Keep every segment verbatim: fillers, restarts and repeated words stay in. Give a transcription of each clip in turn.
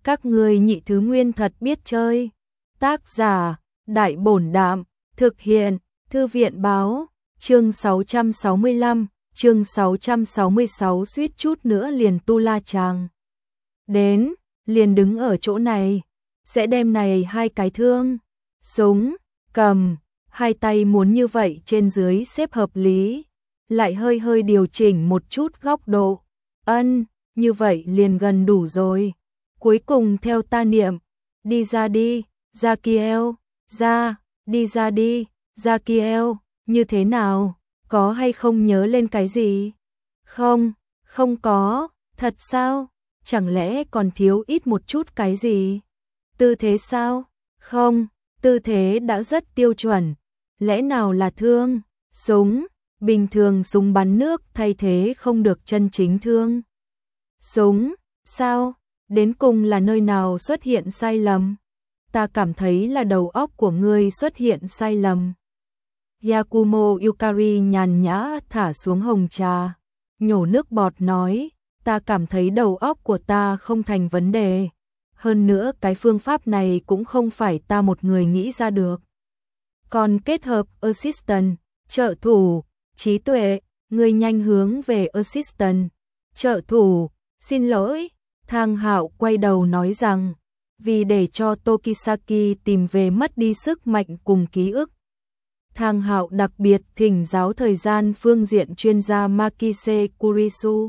Các ngươi nhị thứ nguyên thật biết chơi. Tác giả, Đại Bổn Đạm, thực hiện, Thư viện Báo, chương sáu trăm sáu mươi lăm, chương sáu trăm sáu mươi sáu suýt chút nữa liền tu la chàng. Đến, liền đứng ở chỗ này, sẽ đem này hai cái thương, súng, cầm, hai tay muốn như vậy trên dưới xếp hợp lý, lại hơi hơi điều chỉnh một chút góc độ. Ân, như vậy liền gần đủ rồi. Cuối cùng theo ta niệm, đi ra đi, Zakiel, ra, đi ra đi, Zakiel, như thế nào, có hay không nhớ lên cái gì? Không, không có, thật sao? Chẳng lẽ còn thiếu ít một chút cái gì? Tư thế sao? Không, tư thế đã rất tiêu chuẩn. Lẽ nào là thương, súng, bình thường súng bắn nước thay thế không được chân chính thương. Súng, sao? Đến cùng là nơi nào xuất hiện sai lầm? Ta cảm thấy là đầu óc của ngươi xuất hiện sai lầm. Yakumo Yukari nhàn nhã thả xuống hồng trà, nhổ nước bọt nói, ta cảm thấy đầu óc của ta không thành vấn đề. Hơn nữa cái phương pháp này cũng không phải ta một người nghĩ ra được. Còn kết hợp assistant, trợ thủ, trí tuệ, ngươi nhanh hướng về assistant, trợ thủ, xin lỗi. Thang Hạo quay đầu nói rằng, vì để cho Tokisaki tìm về mất đi sức mạnh cùng ký ức. Thang Hạo đặc biệt thỉnh giáo thời gian phương diện chuyên gia Makise Kurisu.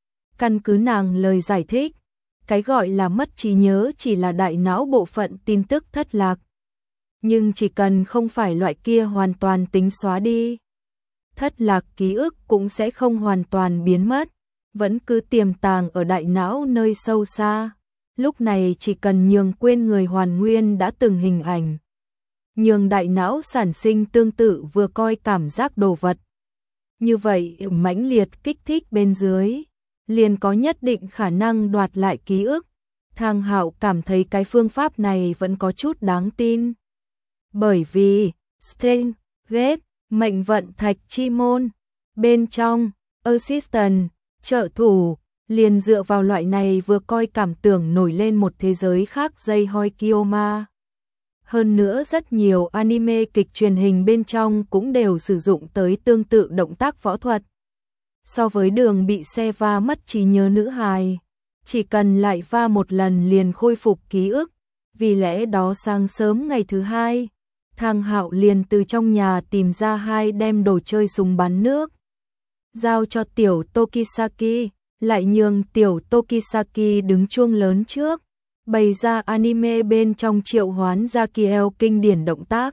Căn cứ nàng lời giải thích, cái gọi là mất trí nhớ chỉ là đại não bộ phận tin tức thất lạc. Nhưng chỉ cần không phải loại kia hoàn toàn tính xóa đi, thất lạc ký ức cũng sẽ không hoàn toàn biến mất, vẫn cứ tiềm tàng ở đại não nơi sâu xa. Lúc này chỉ cần nhường quên người hoàn nguyên đã từng hình ảnh, nhường đại não sản sinh tương tự vừa coi cảm giác đồ vật. Như vậy mãnh liệt kích thích bên dưới, liền có nhất định khả năng đoạt lại ký ức. Thang Hạo cảm thấy cái phương pháp này vẫn có chút đáng tin. Bởi vì, Sting, Gate, mệnh vận thạch chi môn, bên trong, assistant, trợ thủ, liền dựa vào loại này vừa coi cảm tưởng nổi lên một thế giới khác dây hoi Kyoma. Hơn nữa rất nhiều anime kịch truyền hình bên trong cũng đều sử dụng tới tương tự động tác võ thuật. So với đường bị xe va mất trí nhớ nữ hài, chỉ cần lại va một lần liền khôi phục ký ức. Vì lẽ đó sáng sớm ngày thứ hai, Thang Hạo liền từ trong nhà tìm ra hai đem đồ chơi súng bắn nước, giao cho tiểu Tokisaki, lại nhường tiểu Tokisaki đứng chuông lớn trước, bày ra anime bên trong triệu hoán Zakiel kinh điển động tác.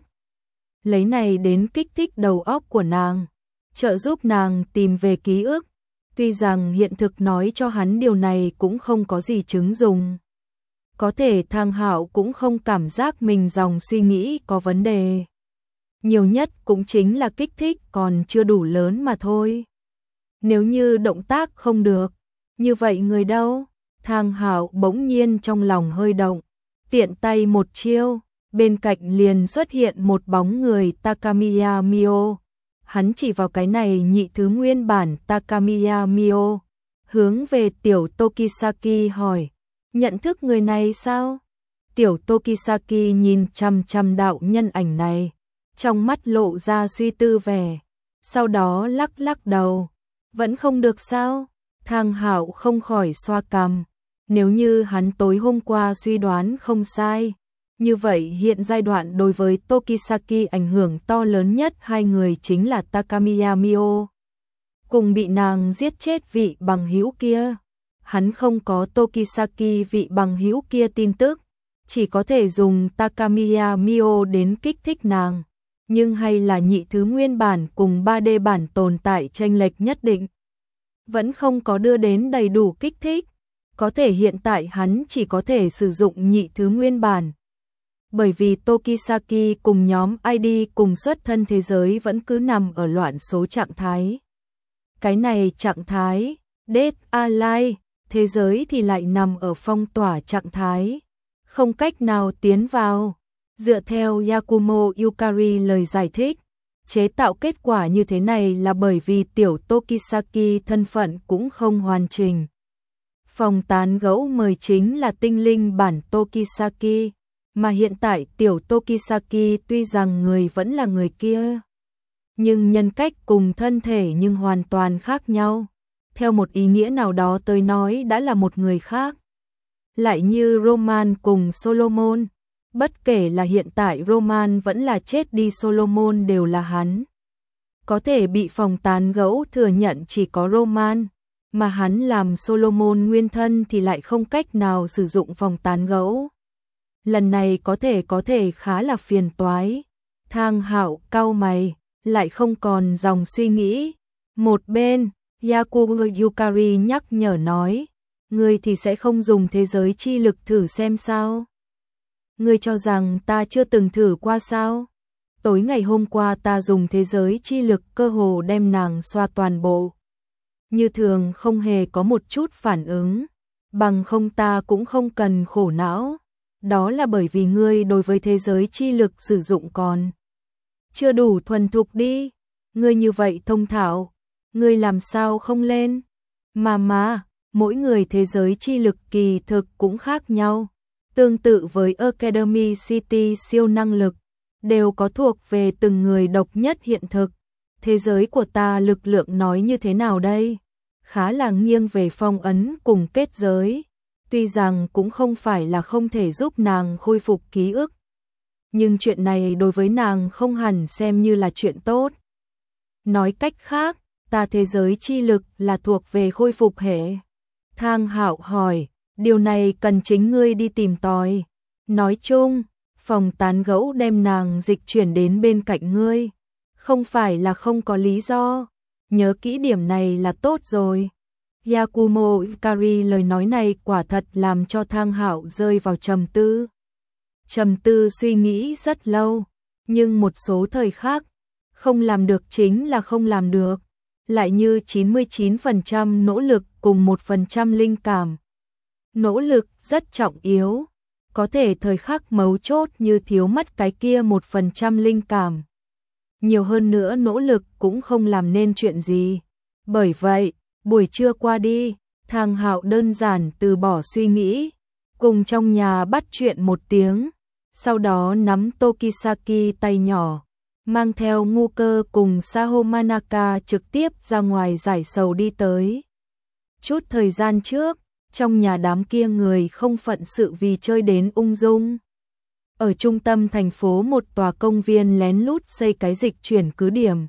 Lấy này đến kích thích đầu óc của nàng, trợ giúp nàng tìm về ký ức. Tuy rằng hiện thực nói cho hắn điều này cũng không có gì chứng dùng. Có thể Thang Hạo cũng không cảm giác mình dòng suy nghĩ có vấn đề. Nhiều nhất cũng chính là kích thích còn chưa đủ lớn mà thôi. Nếu như động tác không được, như vậy người đâu? Thang Hạo bỗng nhiên trong lòng hơi động, tiện tay một chiêu, bên cạnh liền xuất hiện một bóng người Takamiya Mio. Hắn chỉ vào cái này nhị thứ nguyên bản Takamiya Mio, hướng về tiểu Tokisaki hỏi, nhận thức người này sao? Tiểu Tokisaki nhìn chằm chằm đạo nhân ảnh này, trong mắt lộ ra suy tư vẻ, sau đó lắc lắc đầu, vẫn không được sao? Thang Hạo không khỏi xoa cằm, nếu như hắn tối hôm qua suy đoán không sai, như vậy hiện giai đoạn đối với Tokisaki ảnh hưởng to lớn nhất hai người chính là Takamiya Mio, cùng bị nàng giết chết vị bằng hữu kia. Hắn không có Tokisaki vị bằng hữu kia tin tức, chỉ có thể dùng Takamiya Mio đến kích thích nàng, nhưng hay là nhị thứ nguyên bản cùng ba D bản tồn tại chênh lệch nhất định, vẫn không có đưa đến đầy đủ kích thích. Có thể hiện tại hắn chỉ có thể sử dụng nhị thứ nguyên bản. Bởi vì Tokisaki cùng nhóm i đê cùng xuất thân thế giới vẫn cứ nằm ở loạn số trạng thái. Cái này trạng thái, Dead Alive, thế giới thì lại nằm ở phong tỏa trạng thái, không cách nào tiến vào. Dựa theo Yakumo Yukari lời giải thích, chế tạo kết quả như thế này là bởi vì tiểu Tokisaki thân phận cũng không hoàn chỉnh. Phòng tán gẫu mời chính là tinh linh bản Tokisaki, mà hiện tại tiểu Tokisaki tuy rằng người vẫn là người kia, nhưng nhân cách cùng thân thể nhưng hoàn toàn khác nhau. Theo một ý nghĩa nào đó tôi nói đã là một người khác. Lại như Roman cùng Solomon, bất kể là hiện tại Roman vẫn là chết đi Solomon đều là hắn. Có thể bị phòng tán gẫu thừa nhận chỉ có Roman, mà hắn làm Solomon nguyên thân thì lại không cách nào sử dụng phòng tán gẫu. Lần này có thể có thể khá là phiền toái. Thang Hạo cau mày, lại không còn dòng suy nghĩ. Một bên, Yakubu Yukari nhắc nhở nói, ngươi thì sẽ không dùng thế giới chi lực thử xem sao? Ngươi cho rằng ta chưa từng thử qua sao? Tối ngày hôm qua ta dùng thế giới chi lực cơ hồ đem nàng xoa toàn bộ. Như thường không hề có một chút phản ứng, bằng không ta cũng không cần khổ não. Đó là bởi vì ngươi đối với thế giới chi lực sử dụng còn chưa đủ thuần thục đi. Ngươi như vậy thông thạo, ngươi làm sao không lên? Mà mà, mỗi người thế giới chi lực kỳ thực cũng khác nhau. Tương tự với Academy City siêu năng lực, đều có thuộc về từng người độc nhất hiện thực. Thế giới của ta lực lượng nói như thế nào đây? Khá là nghiêng về phong ấn cùng kết giới. Tuy rằng cũng không phải là không thể giúp nàng khôi phục ký ức, nhưng chuyện này đối với nàng không hẳn xem như là chuyện tốt. Nói cách khác, ta thế giới chi lực là thuộc về khôi phục hệ. Thang Hạo hỏi, điều này cần chính ngươi đi tìm tòi. Nói chung, phòng tán gẫu đem nàng dịch chuyển đến bên cạnh ngươi, không phải là không có lý do. Nhớ kỹ điểm này là tốt rồi. Yakumo Ikari lời nói này quả thật làm cho Thang Hạo rơi vào trầm tư. Trầm tư suy nghĩ rất lâu, nhưng một số thời khác, không làm được chính là không làm được. Lại như chín mươi chín phần trăm nỗ lực cùng một phần trăm linh cảm. Nỗ lực rất trọng yếu, có thể thời khắc mấu chốt như thiếu mất cái kia một phần trăm linh cảm. Nhiều hơn nữa nỗ lực cũng không làm nên chuyện gì. Bởi vậy, buổi trưa qua đi, Thang Hạo đơn giản từ bỏ suy nghĩ, cùng trong nhà bắt chuyện một tiếng, sau đó nắm Tokisaki tay nhỏ, mang theo Ngu Cơ cùng Saho Manaka trực tiếp ra ngoài giải sầu đi tới. Chút thời gian trước, trong nhà đám kia người không phận sự vì chơi đến ung dung. Ở trung tâm thành phố một tòa công viên lén lút xây cái dịch chuyển cứ điểm.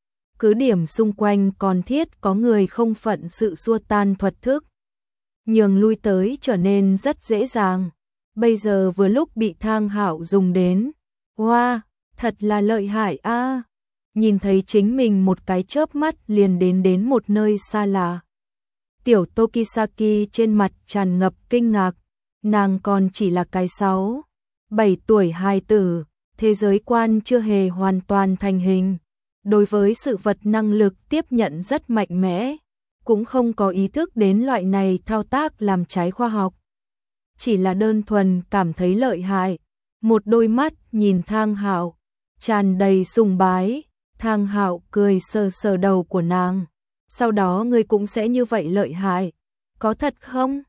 Cứ điểm xung quanh còn thiết có người không phận sự xua tan thuật thức, nhường lui tới trở nên rất dễ dàng. Bây giờ vừa lúc bị Thang Hạo dùng đến. Wow, thật là lợi hại a. À. Nhìn thấy chính mình một cái chớp mắt liền đến đến một nơi xa lạ. Tiểu Tokisaki trên mặt tràn ngập kinh ngạc, nàng còn chỉ là cái sáu, bảy tuổi hài tử, thế giới quan chưa hề hoàn toàn thành hình. Đối với sự vật năng lực tiếp nhận rất mạnh mẽ, cũng không có ý thức đến loại này thao tác làm trái khoa học. Chỉ là đơn thuần cảm thấy lợi hại. Một đôi mắt nhìn Thang Hạo, tràn đầy sùng bái. Thang Hạo cười sờ sờ đầu của nàng. Sau đó ngươi cũng sẽ như vậy lợi hại. Có thật không?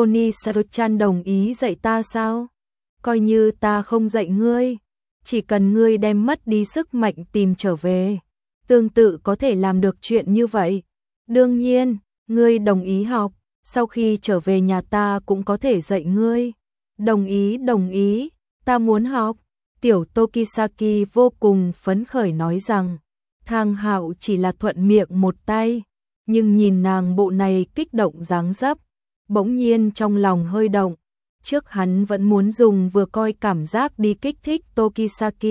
Oni-san đồng ý dạy ta sao? Coi như ta không dạy ngươi, chỉ cần ngươi đem mất đi sức mạnh tìm trở về, tương tự có thể làm được chuyện như vậy. Đương nhiên, ngươi đồng ý học, sau khi trở về nhà ta cũng có thể dạy ngươi. Đồng ý, đồng ý, ta muốn học. Tiểu Tokisaki vô cùng phấn khởi nói rằng, Thang Hạo chỉ là thuận miệng một tay, nhưng nhìn nàng bộ này kích động dáng dấp, bỗng nhiên trong lòng hơi động. Trước hắn vẫn muốn dùng vừa coi cảm giác đi kích thích Tokisaki,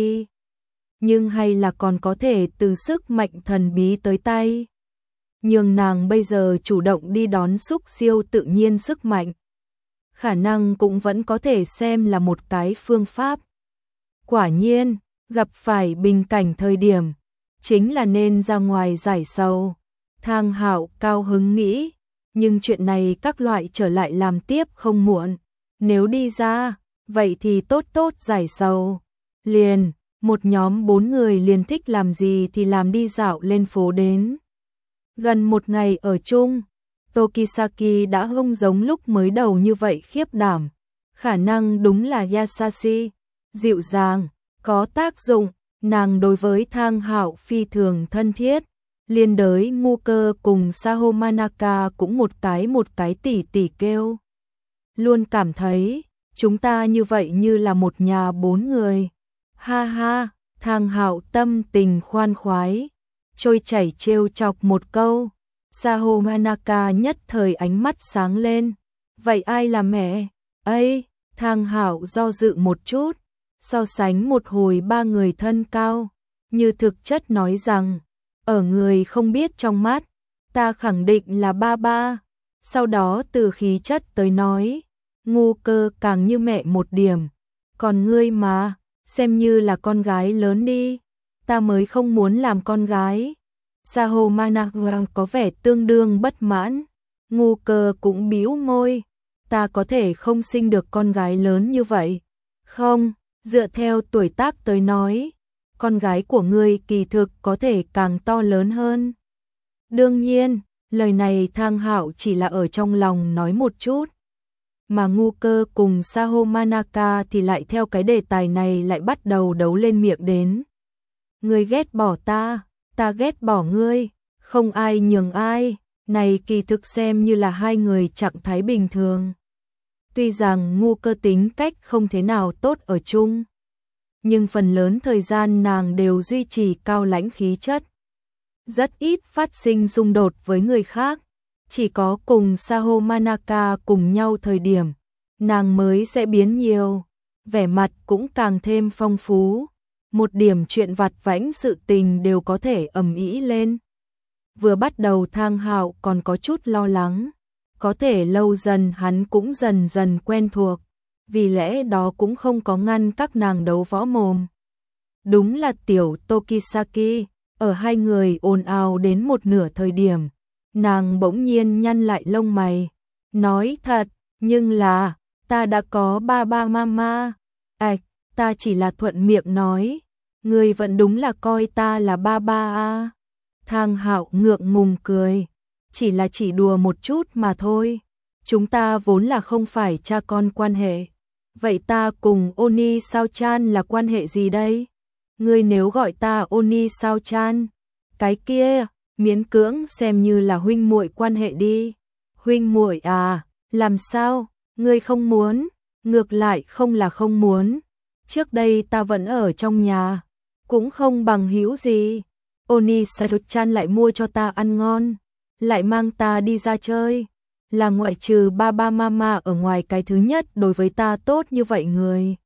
nhưng hay là còn có thể từ sức mạnh thần bí tới tay. Nhưng nàng bây giờ chủ động đi đón xúc siêu tự nhiên sức mạnh, khả năng cũng vẫn có thể xem là một cái phương pháp. Quả nhiên, gặp phải bình cảnh thời điểm, chính là nên ra ngoài giải sầu. Thang Hạo cao hứng nghĩ, nhưng chuyện này các loại trở lại làm tiếp không muộn. Nếu đi ra, vậy thì tốt tốt giải sầu. Liền, một nhóm bốn người liền thích làm gì thì làm đi dạo lên phố đến. Gần một ngày ở chung, Tokisaki đã không giống lúc mới đầu như vậy khiếp đảm. Khả năng đúng là Yasashi, dịu dàng, có tác dụng, nàng đối với Thang Hạo phi thường thân thiết. Liên đới ngu cơ cùng Saho Manaka cũng một cái một cái tỉ tỉ kêu. Luôn cảm thấy, chúng ta như vậy như là một nhà bốn người. Ha ha, Thang Hạo tâm tình khoan khoái, trôi chảy trêu chọc một câu. Saho Manaka nhất thời ánh mắt sáng lên. Vậy ai là mẹ? Ây, Thang Hạo do dự một chút, so sánh một hồi ba người thân cao, như thực chất nói rằng, ở người không biết trong mắt, ta khẳng định là ba ba. Sau đó từ khí chất tới nói, ngu cơ càng như mẹ một điểm. Còn ngươi mà, xem như là con gái lớn đi, ta mới không muốn làm con gái. Saho Manaka có vẻ tương đương bất mãn, ngu cơ cũng bĩu môi, ta có thể không sinh được con gái lớn như vậy. Không, dựa theo tuổi tác tới nói, con gái của ngươi kỳ thực có thể càng to lớn hơn. Đương nhiên, lời này Thang Hạo chỉ là ở trong lòng nói một chút. Mà ngu cơ cùng Saho Manaka thì lại theo cái đề tài này lại bắt đầu đấu lên miệng đến. Ngươi ghét bỏ ta, ta ghét bỏ ngươi, không ai nhường ai, này kỳ thực xem như là hai người trạng thái bình thường. Tuy rằng ngu cơ tính cách không thế nào tốt ở chung, nhưng phần lớn thời gian nàng đều duy trì cao lãnh khí chất. Rất ít phát sinh xung đột với người khác, chỉ có cùng Saho Manaka cùng nhau thời điểm, nàng mới sẽ biến nhiều, vẻ mặt cũng càng thêm phong phú. Một điểm chuyện vặt vãnh sự tình đều có thể ầm ĩ lên. Vừa bắt đầu Thang Hạo còn có chút lo lắng, có thể lâu dần hắn cũng dần dần quen thuộc, vì lẽ đó cũng không có ngăn các nàng đấu võ mồm. Đúng là tiểu Tokisaki, ở hai người ồn ào đến một nửa thời điểm, nàng bỗng nhiên nhăn lại lông mày, nói thật, nhưng là, ta đã có ba ba mama. Ảch, ta chỉ là thuận miệng nói, ngươi vẫn đúng là coi ta là ba ba à. Thang Hạo ngượng ngùng cười, chỉ là chỉ đùa một chút mà thôi, chúng ta vốn là không phải cha con quan hệ. Vậy ta cùng Oni sao chan là quan hệ gì đây? Ngươi nếu gọi ta Oni sao chan, cái kia, miễn cưỡng xem như là huynh muội quan hệ đi. Huynh muội à, làm sao, ngươi không muốn, ngược lại không là không muốn. Trước đây ta vẫn ở trong nhà, cũng không bằng hữu gì. Oni sao chan lại mua cho ta ăn ngon, lại mang ta đi ra chơi. Là ngoại trừ ba ba mama ở ngoài cái thứ nhất đối với ta tốt như vậy người.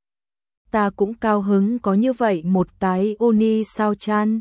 Ta cũng cao hứng có như vậy một cái Oni sao chan.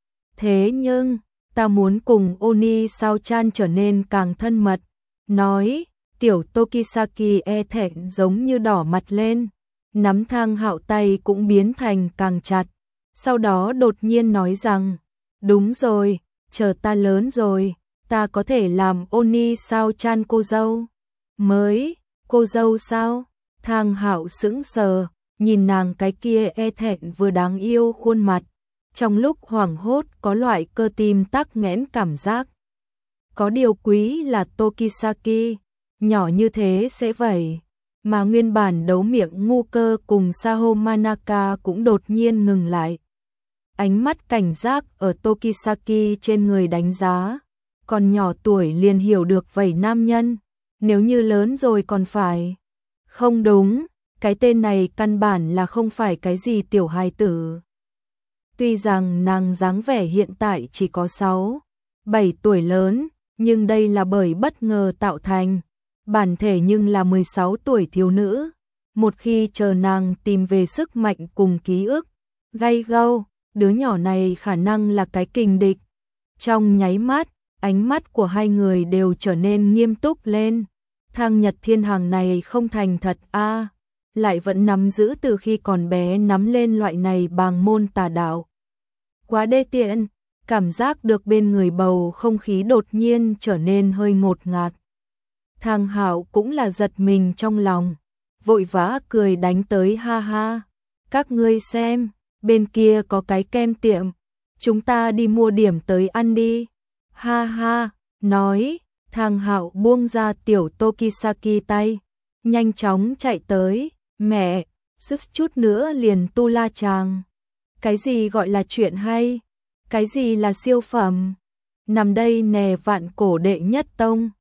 Thế nhưng, ta muốn cùng Oni sao chan trở nên càng thân mật. Nói, tiểu Tokisaki e thẹn giống như đỏ mặt lên, nắm Thang Hạo tay cũng biến thành càng chặt. Sau đó đột nhiên nói rằng, đúng rồi, chờ ta lớn rồi, ta có thể làm Oni sao chan cô dâu. Mới, cô dâu sao? Thang Hạo sững sờ, nhìn nàng cái kia e thẹn vừa đáng yêu khuôn mặt. Trong lúc hoảng hốt có loại cơ tim tắc nghẽn cảm giác. Có điều quý là Tokisaki, nhỏ như thế sẽ vậy. Mà nguyên bản đấu miệng ngu cơ cùng Saho Manaka cũng đột nhiên ngừng lại. Ánh mắt cảnh giác ở Tokisaki trên người đánh giá. Còn nhỏ tuổi liền hiểu được vậy nam nhân, nếu như lớn rồi còn phải. Không đúng, cái tên này căn bản là không phải cái gì tiểu hài tử. Tuy rằng nàng dáng vẻ hiện tại chỉ có sáu, bảy tuổi lớn, nhưng đây là bởi bất ngờ tạo thành. Bản thể nhưng là mười sáu tuổi thiếu nữ. Một khi chờ nàng tìm về sức mạnh cùng ký ức, gay gâu, đứa nhỏ này khả năng là cái kình địch. Trong nháy mắt, ánh mắt của hai người đều trở nên nghiêm túc lên. Thang Nhật Thiên Hàng này không thành thật a, lại vẫn nắm giữ từ khi còn bé nắm lên loại này bàng môn tà đạo. Quá đê tiện, cảm giác được bên người bầu không khí đột nhiên trở nên hơi ngột ngạt. Thang Hạo cũng là giật mình trong lòng, vội vã cười đánh tới ha ha. Các ngươi xem, bên kia có cái kem tiệm, chúng ta đi mua điểm tới ăn đi. Ha ha, nói, Thang Hạo buông ra tiểu Tokisaki tay, nhanh chóng chạy tới, mẹ, sức chút nữa liền tu la chàng. Cái gì gọi là chuyện hay? Cái gì là siêu phẩm? Nằm đây nè vạn cổ đệ nhất tông.